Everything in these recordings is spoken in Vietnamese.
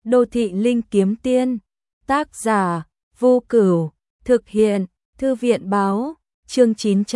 Đô thị linh kiếm tiên. Tác giả Vô Cửu. Thực hiện Thư viện báo. Chương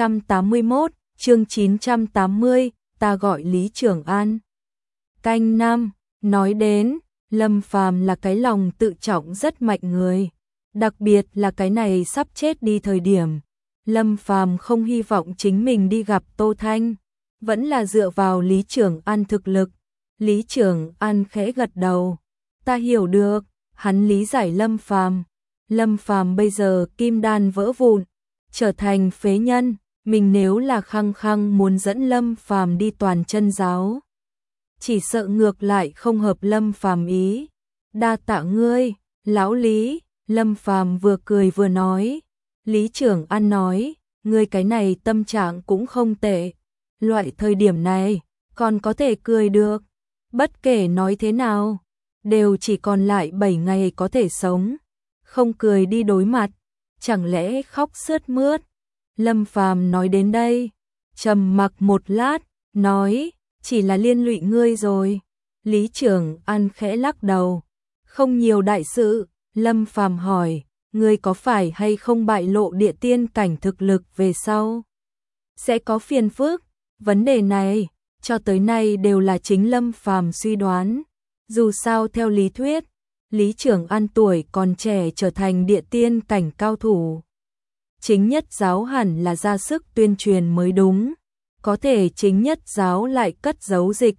981, chương 980, ta gọi Lý Trường An. Canh 5, nói đến, Lâm Phàm là cái lòng tự trọng rất mạnh người. Đặc biệt là cái này sắp chết đi thời điểm. Lâm Phàm không hy vọng chính mình đi gặp Tô Thanh. Vẫn là dựa vào Lý Trường An thực lực. Lý Trường An khẽ gật đầu. Ta hiểu được, hắn lý giải Lâm Phàm. Lâm Phàm bây giờ kim đan vỡ vụn, trở thành phế nhân, mình nếu là khăng khăng muốn dẫn Lâm Phàm đi toàn chân giáo, chỉ sợ ngược lại không hợp Lâm Phàm ý. Đa tạ ngươi, lão Lý. Lâm Phàm vừa cười vừa nói. Lý Trường An nói, ngươi cái này tâm trạng cũng không tệ. Loại thời điểm này, còn có thể cười được. Bất kể nói thế nào, đều chỉ còn lại 7 ngày có thể sống. Không cười đi đối mặt, chẳng lẽ khóc sướt mướt. Lâm Phàm nói đến đây, trầm mặc một lát, nói, chỉ là liên lụy ngươi rồi. Lý Trường An khẽ lắc đầu, không nhiều đại sự. Lâm Phàm hỏi, ngươi có phải hay không bại lộ địa tiên cảnh thực lực về sau sẽ có phiền phức? Vấn đề này, cho tới nay đều là chính Lâm Phàm suy đoán. Dù sao theo lý thuyết, Lý Trường An tuổi còn trẻ trở thành địa tiên cảnh cao thủ. Chính nhất giáo hẳn là ra sức tuyên truyền mới đúng. Có thể chính nhất giáo lại cất giấu dịch.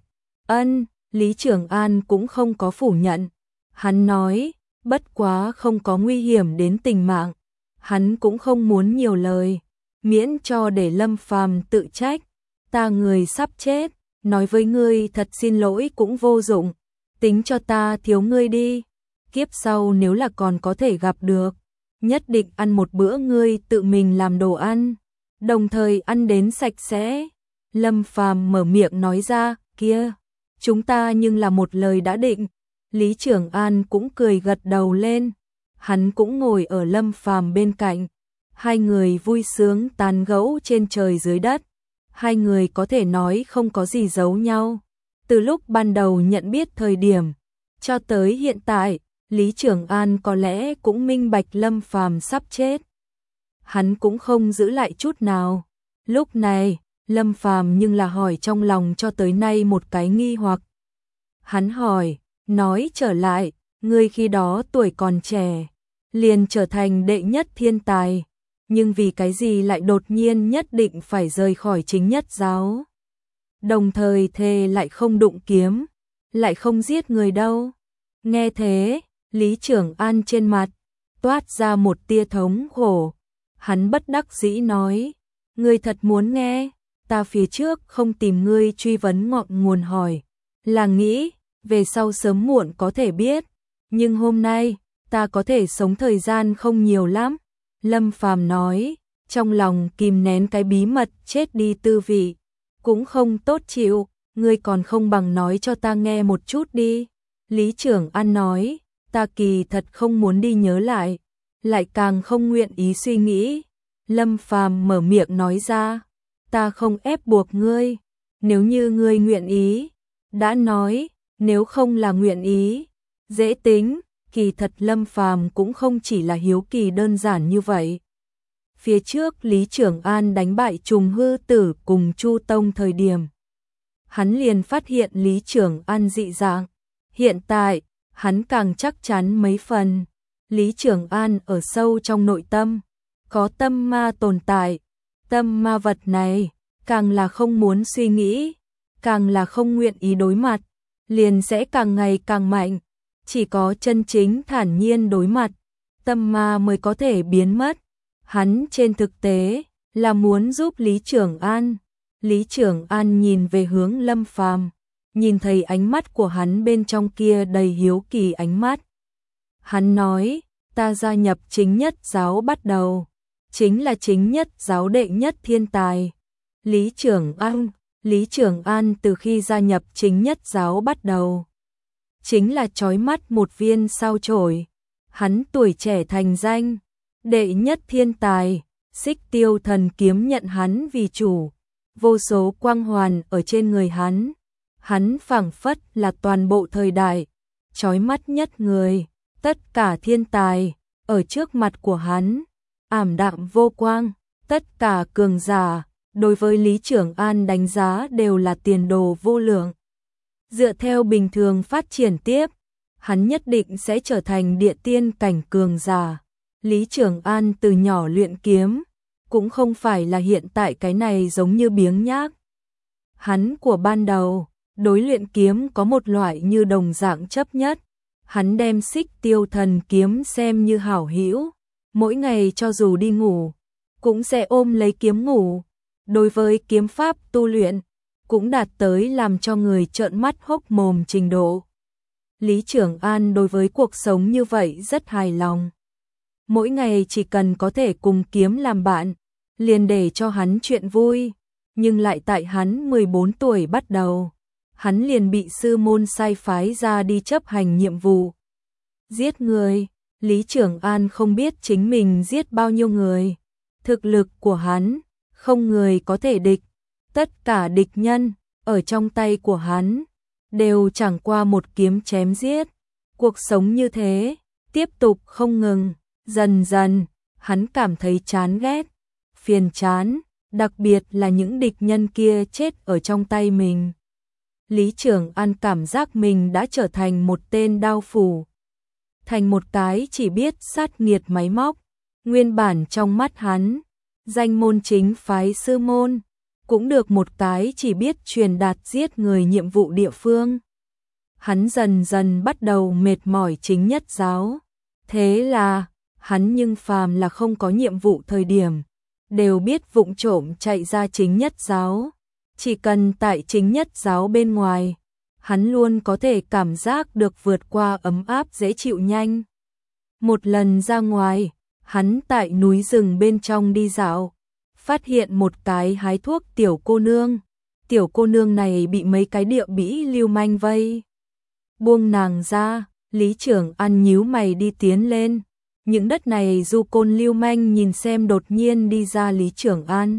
Lý Trường An cũng không có phủ nhận. Hắn nói, bất quá không có nguy hiểm đến tính mạng. Hắn cũng không muốn nhiều lời, miễn cho để Lâm Phàm tự trách. Ta người sắp chết, nói với ngươi thật xin lỗi cũng vô dụng. Tính cho ta thiếu ngươi đi. Kiếp sau nếu là còn có thể gặp được, nhất định ăn một bữa ngươi tự mình làm đồ ăn, đồng thời ăn đến sạch sẽ. Lâm Phàm mở miệng nói ra, kia, chúng ta nhưng là một lời đã định. Lý Trường An cũng cười gật đầu lên. Hắn cũng ngồi ở Lâm Phàm bên cạnh. Hai người vui sướng tán gẫu trên trời dưới đất. Hai người có thể nói không có gì giấu nhau. Từ lúc ban đầu nhận biết thời điểm, cho tới hiện tại, Lý Trường An có lẽ cũng minh bạch Lâm Phàm sắp chết. Hắn cũng không giữ lại chút nào. Lúc này, Lâm Phàm nhưng là hỏi trong lòng cho tới nay một cái nghi hoặc. Hắn hỏi, nói trở lại, ngươi khi đó tuổi còn trẻ, liền trở thành đệ nhất thiên tài, nhưng vì cái gì lại đột nhiên nhất định phải rời khỏi chính nhất giáo? Đồng thời thề lại không đụng kiếm, lại không giết người đâu. Nghe thế, Lý Trường An trên mặt toát ra một tia thống khổ. Hắn bất đắc dĩ nói, ngươi thật muốn nghe? Ta phía trước không tìm ngươi truy vấn ngọn nguồn hỏi, là nghĩ về sau sớm muộn có thể biết, nhưng hôm nay ta có thể sống thời gian không nhiều lắm. Lâm Phàm nói, trong lòng kìm nén cái bí mật chết đi tư vị, cũng không tốt chịu, ngươi còn không bằng nói cho ta nghe một chút đi. Lý Trường An nói, ta kỳ thật không muốn đi nhớ lại càng không nguyện ý suy nghĩ. Lâm Phàm mở miệng nói ra, ta không ép buộc ngươi, nếu như ngươi nguyện ý. Đã nói, nếu không là nguyện ý, dễ tính. Kỳ thật Lâm Phàm cũng không chỉ là hiếu kỳ đơn giản như vậy. Phía trước Lý Trường An đánh bại Trùng Hư Tử cùng Chu Tông thời điểm, hắn liền phát hiện Lý Trường An dị dạng. Hiện tại, hắn càng chắc chắn mấy phần. Lý Trường An ở sâu trong nội tâm, có tâm ma tồn tại. Tâm ma vật này, càng là không muốn suy nghĩ, càng là không nguyện ý đối mặt, liền sẽ càng ngày càng mạnh. Chỉ có chân chính thản nhiên đối mặt, tâm ma mới có thể biến mất. Hắn trên thực tế là muốn giúp Lý Trường An. Lý Trường An nhìn về hướng Lâm Phàm, nhìn thấy ánh mắt của hắn bên trong kia đầy hiếu kỳ ánh mắt. Hắn nói, ta gia nhập chính nhất giáo bắt đầu, chính là chính nhất giáo đệ nhất thiên tài. Lý Trường An từ khi gia nhập chính nhất giáo bắt đầu, chính là chói mắt một viên sao chổi. Hắn tuổi trẻ thành danh, đệ nhất thiên tài, Xích Tiêu thần kiếm nhận hắn vì chủ, vô số quang hoàn ở trên người hắn. Hắn phảng phất là toàn bộ thời đại, chói mắt nhất người, tất cả thiên tài, ở trước mặt của hắn, ảm đạm vô quang, tất cả cường giả, đối với Lý Trưởng An đánh giá đều là tiền đồ vô lượng. Dựa theo bình thường phát triển tiếp, hắn nhất định sẽ trở thành địa tiên cảnh cường giả. Lý Trưởng An từ nhỏ luyện kiếm, cũng không phải là hiện tại cái này giống như biếng nhác. Hắn của ban đầu, đối luyện kiếm có một loại như đồng dạng chấp nhất. Hắn đem Xích Tiêu Thần kiếm xem như hảo hữu, mỗi ngày cho dù đi ngủ, cũng sẽ ôm lấy kiếm ngủ. Đối với kiếm pháp tu luyện, cũng đạt tới làm cho người trợn mắt hốc mồm trình độ. Lý Trưởng An đối với cuộc sống như vậy rất hài lòng. Mỗi ngày chỉ cần có thể cùng kiếm làm bạn, liền để cho hắn chuyện vui. Nhưng lại tại hắn 14 tuổi bắt đầu, hắn liền bị sư môn sai phái ra đi chấp hành nhiệm vụ. Giết người, Lý Trưởng An không biết chính mình giết bao nhiêu người. Thực lực của hắn, không người có thể địch. Tất cả địch nhân, ở trong tay của hắn, đều chẳng qua một kiếm chém giết. Cuộc sống như thế, tiếp tục không ngừng, dần dần, hắn cảm thấy chán ghét, phiền chán, đặc biệt là những địch nhân kia chết ở trong tay mình. Lý Trưởng An cảm giác mình đã trở thành một tên đao phủ, thành một cái chỉ biết sát nghiệt máy móc. Nguyên bản trong mắt hắn, danh môn chính phái sư môn, cũng được một cái chỉ biết truyền đạt giết người nhiệm vụ địa phương. Hắn dần dần bắt đầu mệt mỏi chính nhất giáo. Thế là, hắn nhưng phàm là không có nhiệm vụ thời điểm, đều biết vụng trộm chạy ra chính nhất giáo. Chỉ cần tại chính nhất giáo bên ngoài, hắn luôn có thể cảm giác được vượt qua ấm áp dễ chịu nhanh. Một lần ra ngoài, hắn tại núi rừng bên trong đi dạo, phát hiện một cái hái thuốc tiểu cô nương. Tiểu cô nương này bị mấy cái địa bĩ lưu manh vây. Buông nàng ra, Lý Trưởng An nhíu mày đi tiến lên. Những đất này du côn lưu manh nhìn xem đột nhiên đi ra Lý Trưởng An.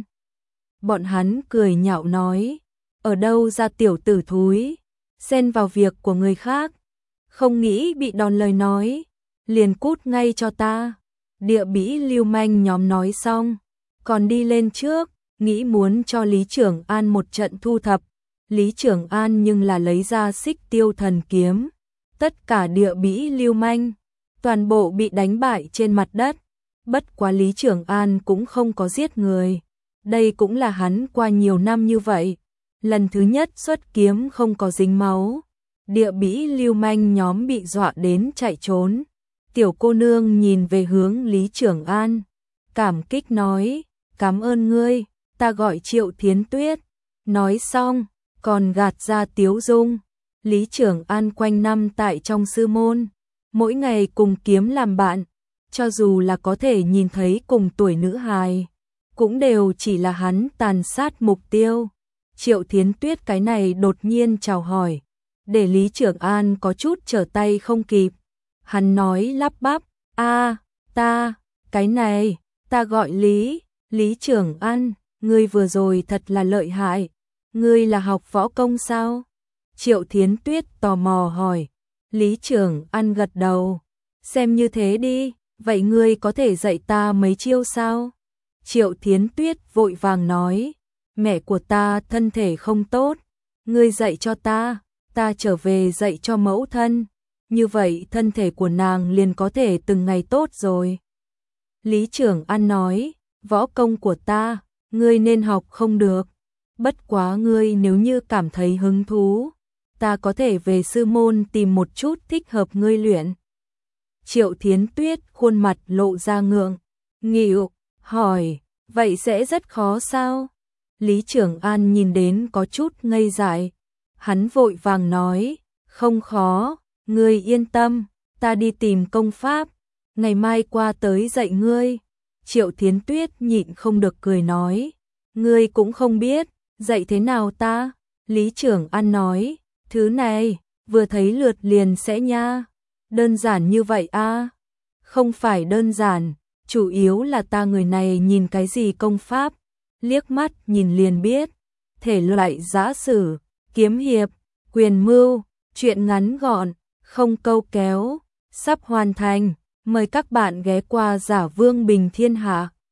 Bọn hắn cười nhạo nói, ở đâu ra tiểu tử thúi, xen vào việc của người khác, không nghĩ bị đòn lời nói, liền cút ngay cho ta. Địa bĩ lưu manh nhóm nói xong, còn đi lên trước, nghĩ muốn cho Lý Trưởng An một trận thu thập. Lý Trưởng An nhưng là lấy ra Xích Tiêu Thần kiếm. Tất cả địa bĩ lưu manh, toàn bộ bị đánh bại trên mặt đất. Bất quá Lý Trưởng An cũng không có giết người. Đây cũng là hắn qua nhiều năm như vậy, lần thứ nhất xuất kiếm không có dính máu. Địa bĩ lưu manh nhóm bị dọa đến chạy trốn. Tiểu cô nương nhìn về hướng Lý Trưởng An, cảm kích nói, cảm ơn ngươi, ta gọi Triệu Thiến Tuyết. Nói xong, còn gạt ra tiếu dung. Lý Trưởng An quanh năm tại trong sư môn, mỗi ngày cùng kiếm làm bạn, cho dù là có thể nhìn thấy cùng tuổi nữ hài, cũng đều chỉ là hắn tàn sát mục tiêu. Triệu Thiến Tuyết cái này đột nhiên chào hỏi, để Lý Trưởng An có chút trở tay không kịp. Hắn nói lắp bắp, cái này, ta gọi Lý Trưởng An, ngươi vừa rồi thật là lợi hại, ngươi là học võ công sao? Triệu Thiến Tuyết tò mò hỏi. Lý Trưởng An gật đầu, xem như thế đi, vậy ngươi có thể dạy ta mấy chiêu sao? Triệu Thiến Tuyết vội vàng nói, mẹ của ta thân thể không tốt, ngươi dạy cho ta trở về dạy cho mẫu thân, như vậy thân thể của nàng liền có thể từng ngày tốt rồi. Lý Trưởng An nói, võ công của ta, ngươi nên học không được, bất quá ngươi nếu như cảm thấy hứng thú, ta có thể về sư môn tìm một chút thích hợp ngươi luyện. Triệu Thiến Tuyết khuôn mặt lộ ra ngượng nghịu, hỏi, vậy sẽ rất khó sao? Lý Trưởng An nhìn đến có chút ngây dại, hắn vội vàng nói, không khó, ngươi yên tâm, ta đi tìm công pháp, ngày mai qua tới dạy ngươi. Triệu Thiến Tuyết nhịn không được cười nói, ngươi cũng không biết, dạy thế nào ta? Lý Trưởng An nói, thứ này, vừa thấy lượt liền sẽ nha. Đơn giản như vậy a? Không phải đơn giản, chủ yếu là ta người này nhìn cái gì công pháp, liếc mắt nhìn liền biết. Thể loại giã sử, kiếm hiệp, quyền mưu, chuyện ngắn gọn, không câu kéo, sắp hoàn thành. Mời các bạn ghé qua Giả Vương Bình Thiên Hạ.